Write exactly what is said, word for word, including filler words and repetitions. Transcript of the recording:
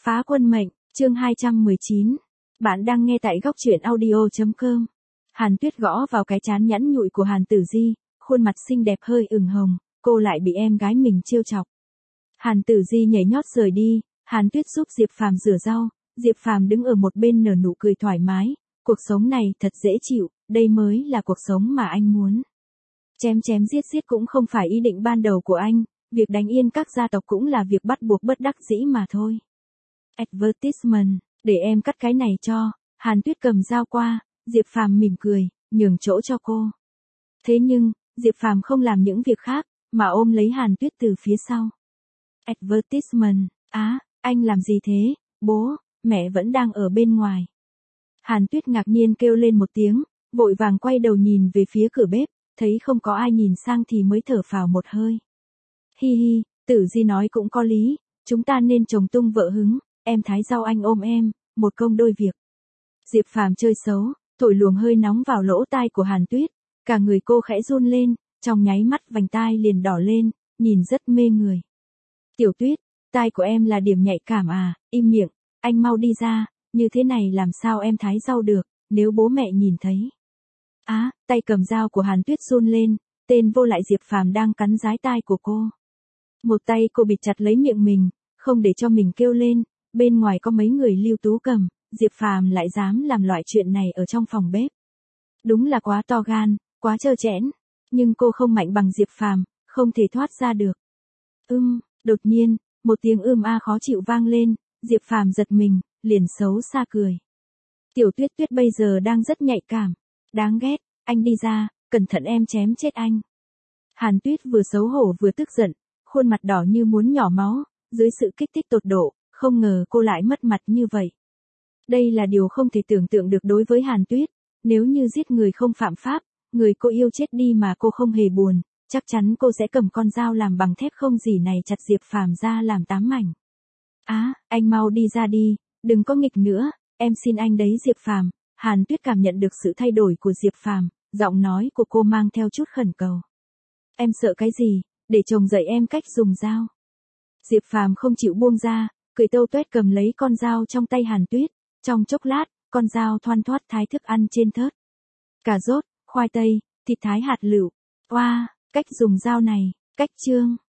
Phá quân mệnh, chương hai trăm mười chín. Bạn đang nghe tại góc truyện audio chấm com. Hàn Tuyết gõ vào cái trán nhẵn nhụi của Hàn Tử Di, khuôn mặt xinh đẹp hơi ửng hồng, cô lại bị em gái mình trêu chọc. Hàn Tử Di nhảy nhót rời đi, Hàn Tuyết giúp Diệp Phàm rửa rau, Diệp Phàm đứng ở một bên nở nụ cười thoải mái, cuộc sống này thật dễ chịu, đây mới là cuộc sống mà anh muốn. Chém chém giết giết cũng không phải ý định ban đầu của anh, việc đánh yên các gia tộc cũng là việc bắt buộc bất đắc dĩ mà thôi. Advertisement, để em cắt cái này cho. Hàn Tuyết cầm dao qua, Diệp Phàm mỉm cười, nhường chỗ cho cô. Thế nhưng, Diệp Phàm không làm những việc khác, mà ôm lấy Hàn Tuyết từ phía sau. Advertisement, á, anh làm gì thế, bố, mẹ vẫn đang ở bên ngoài. Hàn Tuyết ngạc nhiên kêu lên một tiếng, vội vàng quay đầu nhìn về phía cửa bếp, thấy không có ai nhìn sang thì mới thở phào một hơi. Hi hi, Tử Di nói cũng có lý, chúng ta nên chồng tung vợ hứng, em thái rau anh ôm em, một công đôi việc. Diệp Phàm chơi xấu, thổi luồng hơi nóng vào lỗ tai của Hàn Tuyết, cả người cô khẽ run lên, trong nháy mắt vành tai liền đỏ lên, nhìn rất mê người. Tiểu Tuyết, tai của em là điểm nhạy cảm à, im miệng, anh mau đi ra, như thế này làm sao em thái rau được, nếu bố mẹ nhìn thấy. Á, tay cầm dao của Hàn Tuyết run lên, tên vô lại Diệp Phàm đang cắn dái tai của cô. Một tay cô bịt chặt lấy miệng mình, không để cho mình kêu lên, bên ngoài có mấy người lưu tú cầm, Diệp Phàm lại dám làm loại chuyện này ở trong phòng bếp. Đúng là quá to gan, quá trơ trẽn, nhưng cô không mạnh bằng Diệp Phàm, không thể thoát ra được. Ưm, đột nhiên, một tiếng ưm a khó chịu vang lên, Diệp Phàm giật mình, liền xấu xa cười. Tiểu Tuyết Tuyết bây giờ đang rất nhạy cảm, đáng ghét, anh đi ra, cẩn thận em chém chết anh. Hàn Tuyết vừa xấu hổ vừa tức giận, khuôn mặt đỏ như muốn nhỏ máu, dưới sự kích thích tột độ, không ngờ cô lại mất mặt như vậy. Đây là điều không thể tưởng tượng được đối với Hàn Tuyết, nếu như giết người không phạm pháp, người cô yêu chết đi mà cô không hề buồn, chắc chắn cô sẽ cầm con dao làm bằng thép không gì này chặt Diệp Phàm ra làm tám mảnh. Á, anh mau đi ra đi, đừng có nghịch nữa, em xin anh đấy Diệp Phàm. Hàn Tuyết cảm nhận được sự thay đổi của Diệp Phàm, giọng nói của cô mang theo chút khẩn cầu. Em sợ cái gì, để chồng dạy em cách dùng dao. Diệp Phàm không chịu buông ra, cười tâu tuét cầm lấy con dao trong tay Hàn Tuyết, trong chốc lát, con dao thoăn thoắt thái thức ăn trên thớt. Cà rốt, khoai tây, thịt thái hạt lựu. Oa, wow, cách dùng dao này, cách chương.